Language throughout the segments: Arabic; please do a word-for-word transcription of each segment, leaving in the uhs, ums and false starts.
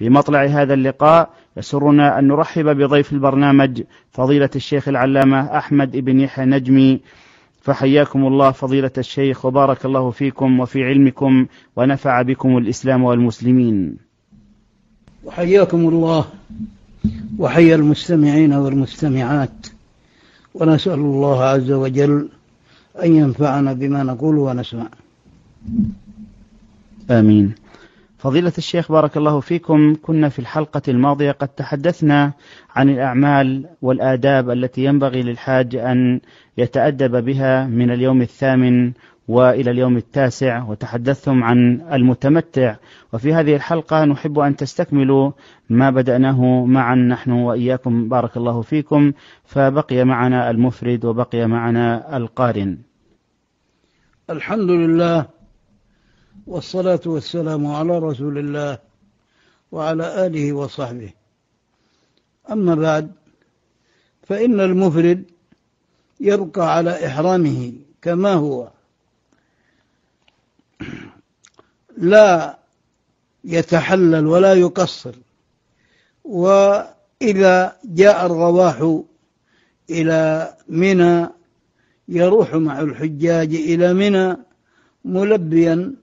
في مطلع هذا اللقاء يسرنا أن نرحب بضيف البرنامج فضيلة الشيخ العلامة أحمد بن يحيى نجمي. فحياكم الله فضيلة الشيخ، وبارك الله فيكم وفي علمكم ونفع بكم الإسلام والمسلمين. وحياكم الله وحيا المستمعين والمستمعات، ونسأل الله عز وجل أن ينفعنا بما نقول ونسمع. آمين. فضيلة الشيخ بارك الله فيكم، كنا في الحلقة الماضية قد تحدثنا عن الأعمال والآداب التي ينبغي للحاج أن يتأدب بها من اليوم الثامن وإلى اليوم التاسع، وتحدثتم عن المتمتع، وفي هذه الحلقة نحب أن تستكملوا ما بدأناه معا نحن وإياكم بارك الله فيكم، فبقي معنا المفرد وبقي معنا القارن. الحمد لله والصلاة والسلام على رسول الله وعلى آله وصحبه. أما بعد، فإن المفرد يبقى على إحرامه كما هو، لا يتحلل ولا يقصر. وإذا جاء الرواح إلى منى يروح مع الحجاج إلى منى ملبيا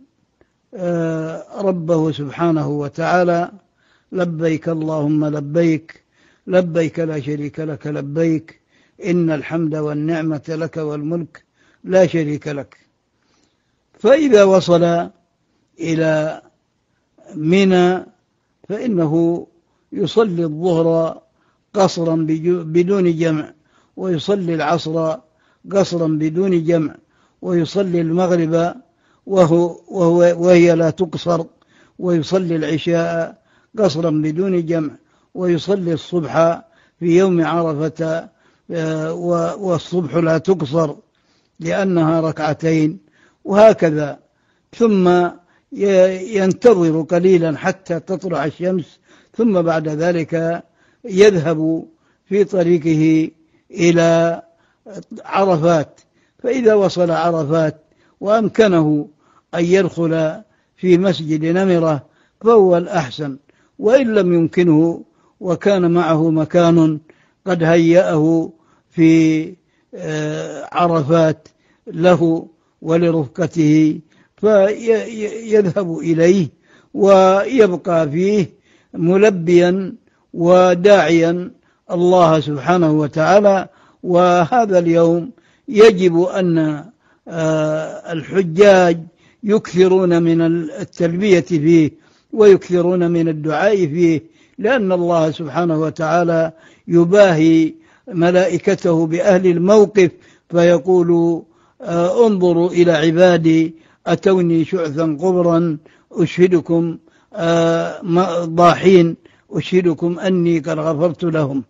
ربه سبحانه وتعالى: لبيك اللهم لبيك، لبيك لا شريك لك لبيك، إن الحمد والنعمة لك والملك لا شريك لك. فإذا وصل إلى منى فإنه يصلي الظهر قصرا بدون جمع، ويصلي العصر قصرا بدون جمع، ويصلي المغرب وهو وهو وهي لا تقصر، ويصلي العشاء قصرا بدون جمع، ويصلي الصبح في يوم عرفة والصبح لا تقصر لأنها ركعتين، وهكذا. ثم ينتظر قليلا حتى تطلع الشمس، ثم بعد ذلك يذهب في طريقه إلى عرفات. فإذا وصل عرفات وأمكنه أن يدخل في مسجد نمرة فهو الأحسن، وإن لم يمكنه وكان معه مكان قد هيأه في عرفات له ولرفقته فيذهب إليه ويبقى فيه ملبيا وداعيا الله سبحانه وتعالى. وهذا اليوم يجب أن الحجاج يكثرون من التلبية فيه ويكثرون من الدعاء فيه، لأن الله سبحانه وتعالى يباهي ملائكته بأهل الموقف فيقول: انظروا إلى عبادي أتوني شعثا قبرا أشهدكم ضاحين أشهدكم أني قد غفرت لهم.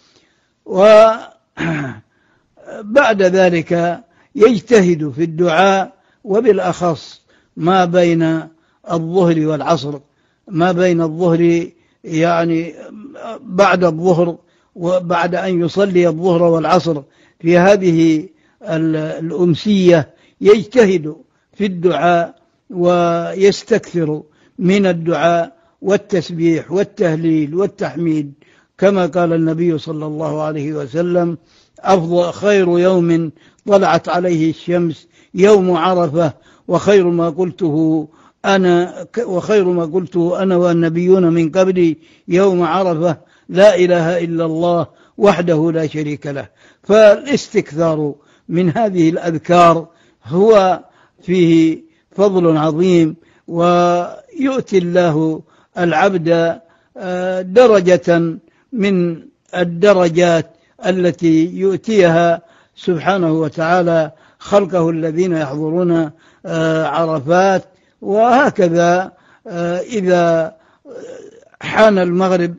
وبعد ذلك يجتهد في الدعاء، وبالأخص ما بين الظهر والعصر، ما بين الظهر يعني بعد الظهر وبعد أن يصلي الظهر والعصر في هذه الأمسية يجتهد في الدعاء ويستكثر من الدعاء والتسبيح والتهليل والتحميد، كما قال النبي صلى الله عليه وسلم: أفضل خير يوم طلعت عليه الشمس يوم عرفة، وخير ما قلته أنا وخير ما قلته أنا والنبيون من قبلي يوم عرفة لا إله إلا الله وحده لا شريك له. فالاستكثار من هذه الأذكار هو فيه فضل عظيم، ويؤتي الله العبد درجة من الدرجات التي يؤتيها سبحانه وتعالى خلقه الذين يحضرون عرفات. وهكذا إذا حان المغرب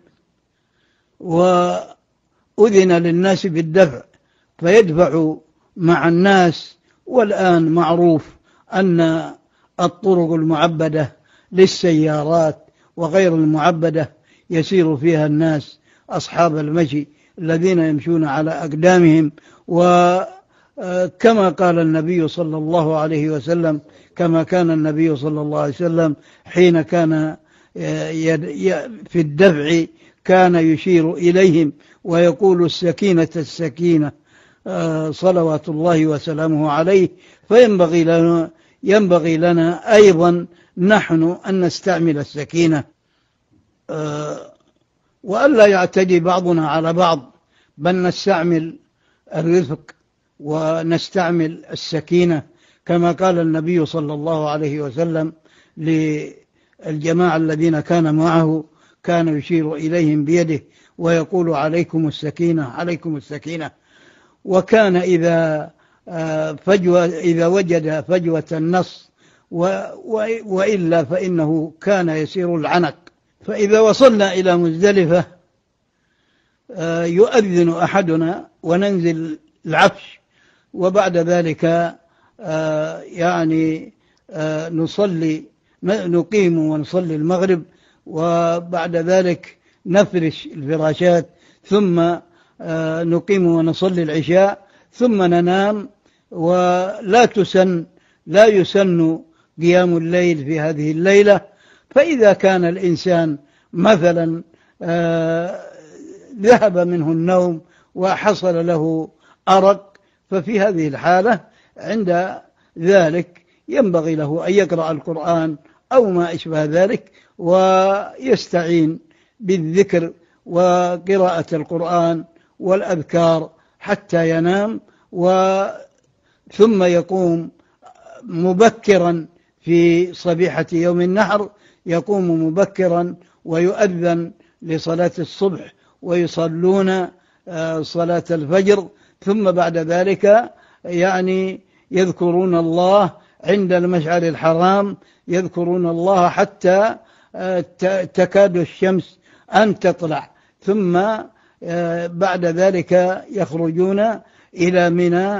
وأذن للناس بالدفع فيدفع مع الناس. والآن معروف أن الطرق المعبدة للسيارات وغير المعبدة يسير فيها الناس أصحاب المشي الذين يمشون على أقدامهم. وكما قال النبي صلى الله عليه وسلم كما كان النبي صلى الله عليه وسلم حين كان في الدفع كان يشير إليهم ويقول السكينة السكينة صلوات الله وسلامه عليه. فينبغي لنا, ينبغي لنا أيضا نحن أن نستعمل السكينة وألا يعتدي بعضنا على بعض، بل نستعمل الرفق ونستعمل السكينة كما قال النبي صلى الله عليه وسلم للجماعة الذين كان معه، كان يشير إليهم بيده ويقول عليكم السكينة عليكم السكينة. وكان إذا فجوة إذا وجد فجوة النص وإلا فإنه كان يسير العنق. فإذا وصلنا إلى مزدلفة يؤذن أحدنا وننزل العفش، وبعد ذلك يعني نصلي نقيم ونصلي المغرب، وبعد ذلك نفرش الفراشات، ثم نقيم ونصلي العشاء، ثم ننام. ولا تسن لا يسن قيام الليل في هذه الليلة. فإذا كان الإنسان مثلا ذهب منه النوم وحصل له أرق، ففي هذه الحالة عند ذلك ينبغي له أن يقرأ القرآن أو ما أشبه ذلك، ويستعين بالذكر وقراءة القرآن والأذكار حتى ينام، ثم يقوم مبكرا في صبيحة يوم النحر، يقوم مبكرا ويؤذن لصلاة الصبح ويصلون صلاة الفجر، ثم بعد ذلك يعني يذكرون الله عند المشعر الحرام، يذكرون الله حتى تكاد الشمس أن تطلع، ثم بعد ذلك يخرجون إلى منى.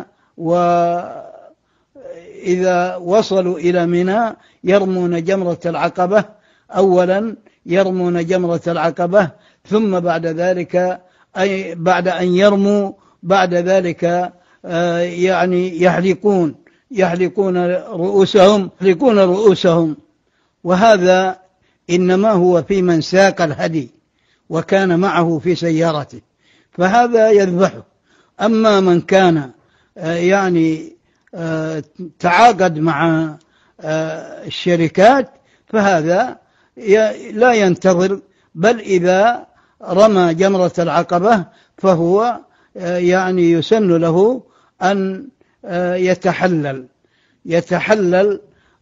وإذا وصلوا إلى منى يرمون جمرة العقبة، أولا يرمون جمرة العقبة، ثم بعد ذلك أي بعد أن يرموا بعد ذلك يعني يحلقون يحلقون رؤوسهم يحلقون رؤوسهم وهذا إنما هو في من ساق الهدي وكان معه في سيارته، فهذا يذبحه. أما من كان يعني تعاقد مع الشركات فهذا لا ينتظر، بل إذا رمى جمرة العقبة فهو يعني يسن له أن يتحلل يتحلل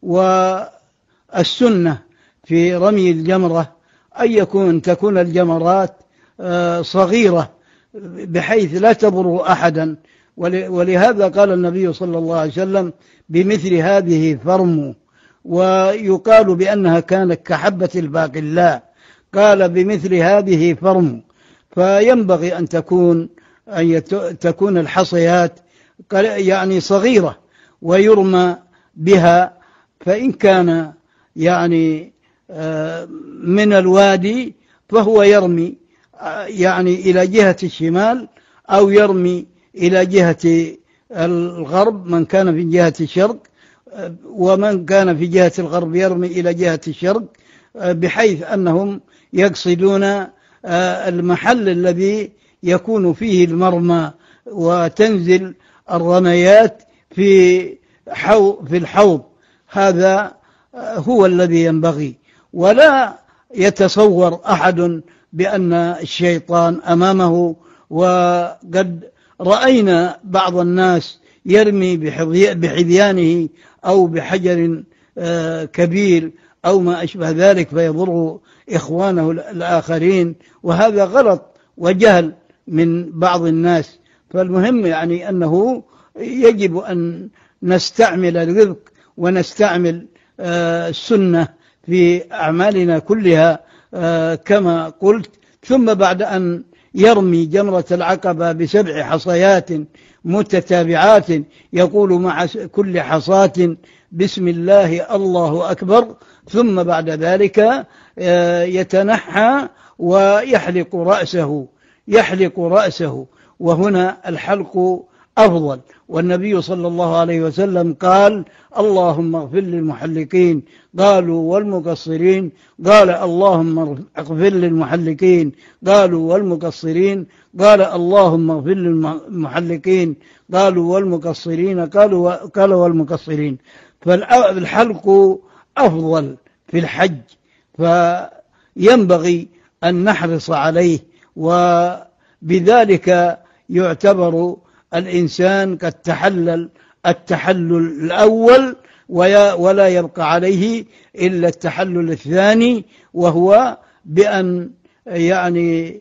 والسنة في رمي الجمرة أن يكون تكون الجمرات صغيرة بحيث لا تضر أحدا، ولهذا قال النبي صلى الله عليه وسلم بمثل هذه فرموا، ويقال بأنها كانت كحبة الباقلاء، قال بمثل هذه فرموا. فينبغي أن تكون أن تكون الحصيات يعني صغيرة ويرمى بها، فإن كان يعني من الوادي فهو يرمي يعني إلى جهة الشمال أو يرمي إلى جهة الغرب من كان في جهة الشرق، ومن كان في جهة الغرب يرمي إلى جهة الشرق، بحيث أنهم يقصدون المحل الذي يكون فيه المرمى وتنزل الرميات في في الحوض. هذا هو الذي ينبغي، ولا يتصور أحد بأن الشيطان أمامه. وقد رأينا بعض الناس يرمي بحذيانه أو بحجر كبير أو ما أشبه ذلك فيضر إخوانه الآخرين، وهذا غلط وجهل من بعض الناس. فالمهم يعني أنه يجب أن نستعمل الرزق ونستعمل السنة في أعمالنا كلها كما قلت. ثم بعد أن يرمي جمرة العقبة بسبع حصيات متتابعات يقول مع كل حصاة بسم الله الله أكبر، ثم بعد ذلك يتنحى ويحلق رأسه يحلق رأسه وهنا الحلق أفضل. والنبي صلى الله عليه وسلم قال اللهم اغفر للمحلقين، قالوا والمقصرين، قال اللهم اغفر للمحلقين، قالوا والمقصرين، قال اللهم اغفر للمحلقين، قالوا والمقصرين، قالوا قال والمقصرين. فالحلق أفضل في الحج، فينبغي أن نحرص عليه، وبذلك يعتبر الإنسان قد تحلل التحلل الأول، ولا يبقى عليه إلا التحلل الثاني، وهو بأن يعني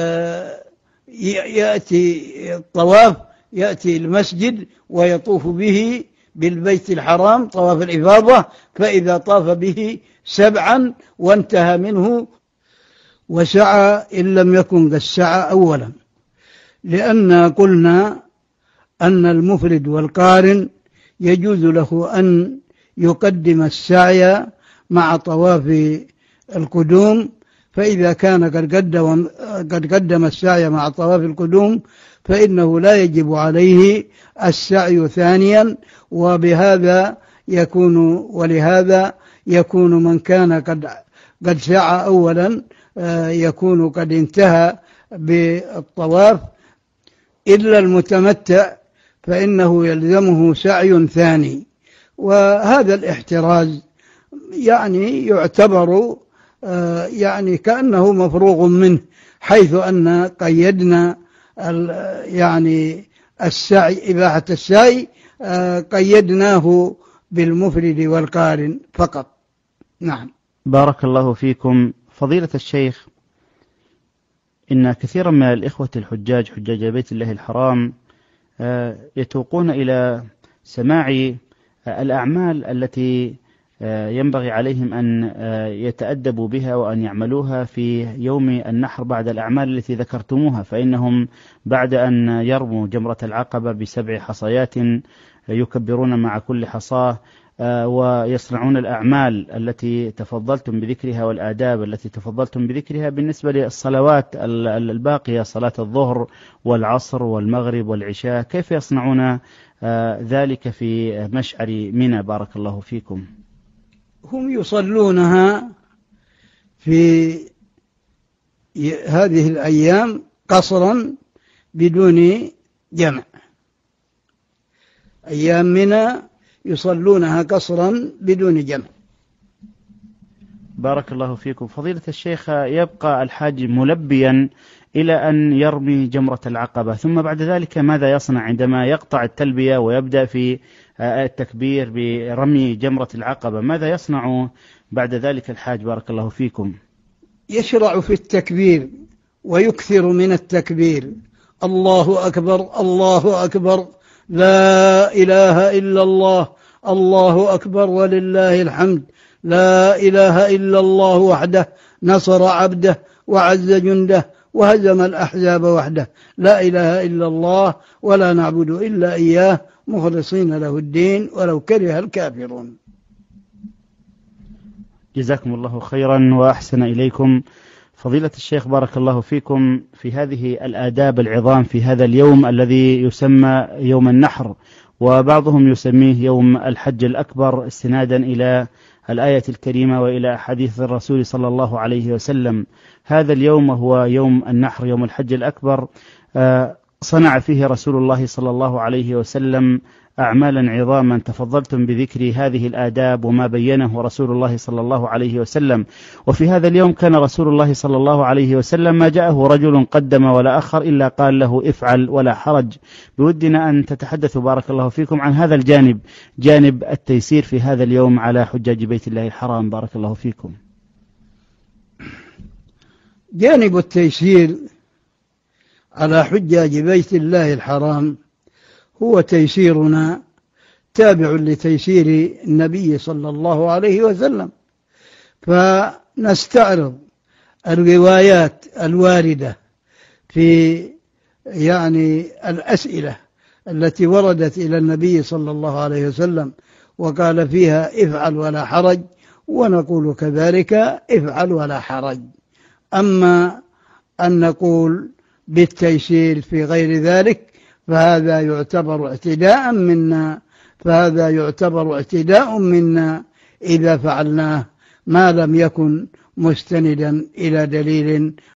يأتي الطواف، يأتي المسجد ويطوف به بالبيت الحرام طواف الإفاضة، فإذا طاف به سبعا وانتهى منه وسعى إن لم يكن قد سعى أولا، لأن قلنا أن المفرد والقارن يجوز له أن يقدم السعي مع طواف القدوم، فإذا كان قد قدم, قد قدم السعي مع طواف القدوم فإنه لا يجب عليه السعي ثانيا، وبهذا يكون ولهذا يكون من كان قد قد سعى أولا يكون قد انتهى بالطواف، إلا المتمتع فإنه يلزمه سعي ثاني. وهذا الاحتراز يعني يعتبر يعني كأنه مفروغ منه، حيث أن قيدنا يعني السعي، إباحة السعي قيدناه بالمفرد والقارن فقط. نعم. بارك الله فيكم. فضيلة الشيخ، إن كثيرا من الإخوة الحجاج حجاج بيت الله الحرام يتوقون إلى سماع الأعمال التي ينبغي عليهم أن يتأدبوا بها وأن يعملوها في يوم النحر بعد الأعمال التي ذكرتموها، فإنهم بعد أن يرموا جمرة العقبة بسبع حصيات يكبرون مع كل حصاة ويصنعون الأعمال التي تفضلتم بذكرها والآداب التي تفضلتم بذكرها بالنسبة للصلوات الباقية، صلاة الظهر والعصر والمغرب والعشاء، كيف يصنعون ذلك في مشعر منى؟ بارك الله فيكم. هم يصلونها في هذه الأيام قصرا بدون جمع، أيام منى يصلونها قصرا بدون جمع. بارك الله فيكم. فضيلة الشيخ، يبقى الحاج ملبيا إلى أن يرمي جمرة العقبة، ثم بعد ذلك ماذا يصنع عندما يقطع التلبية ويبدأ في التكبير برمي جمرة العقبة؟ ماذا يصنع بعد ذلك الحاج بارك الله فيكم؟ يشرع في التكبير ويكثر من التكبير، الله أكبر الله أكبر، لا إله إلا الله، الله أكبر ولله الحمد، لا إله إلا الله وحده نصر عبده وعز جنده وهزم الأحزاب وحده، لا إله إلا الله ولا نعبد إلا إياه مخلصين له الدين ولو كره الكافرون. جزاكم الله خيرا وأحسن إليكم. فضيلة الشيخ بارك الله فيكم، في هذه الآداب العظام في هذا اليوم الذي يسمى يوم النحر، وبعضهم يسميه يوم الحج الأكبر استنادا إلى الآية الكريمة وإلى حديث الرسول صلى الله عليه وسلم، هذا اليوم هو يوم النحر يوم الحج الأكبر، صنع فيه رسول الله صلى الله عليه وسلم أعمالا عظاما تفضلتم بذكر هذه الآداب وما بينه رسول الله صلى الله عليه وسلم. وفي هذا اليوم كان رسول الله صلى الله عليه وسلم ما جاءه رجل قدم ولا أخر إلا قال له افعل ولا حرج. بودنا أن تتحدثوا بارك الله فيكم عن هذا الجانب، جانب التيسير في هذا اليوم على حجاج بيت الله الحرام بارك الله فيكم. جانب التيسير على حجاج بيت الله الحرام هو تيسيرنا تابع لتيسير النبي صلى الله عليه وسلم، فنستعرض الروايات الواردة في يعني الأسئلة التي وردت إلى النبي صلى الله عليه وسلم وقال فيها افعل ولا حرج، ونقول كذلك افعل ولا حرج. أما أن نقول بالتيسير في غير ذلك فهذا يعتبر اعتداء منا فهذا يعتبر اعتداء منا إذا فعلناه ما لم يكن مستندا إلى دليل